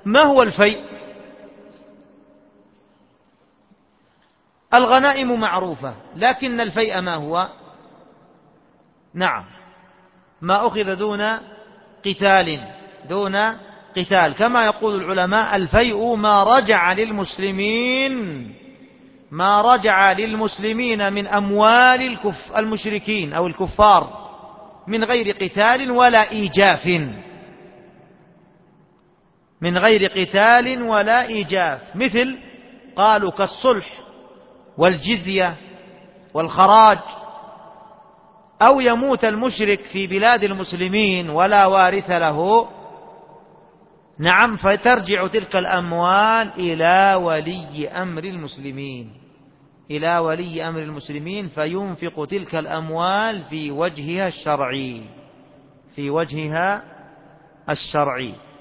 ما هو الفيء؟ الغنائم معروفة، لكن الفيء ما هو؟ نعم، ما أخذ دون قتال، كما يقول العلماء الفيء ما رجع للمسلمين من أموال المشركين أو الكفار من غير قتال ولا إيجاف، مثل قالوا كالصلح والجزية والخراج، أو يموت المشرك في بلاد المسلمين ولا وارث له، نعم، فترجع تلك الأموال إلى ولي أمر المسلمين فينفق تلك الأموال في وجهها الشرعي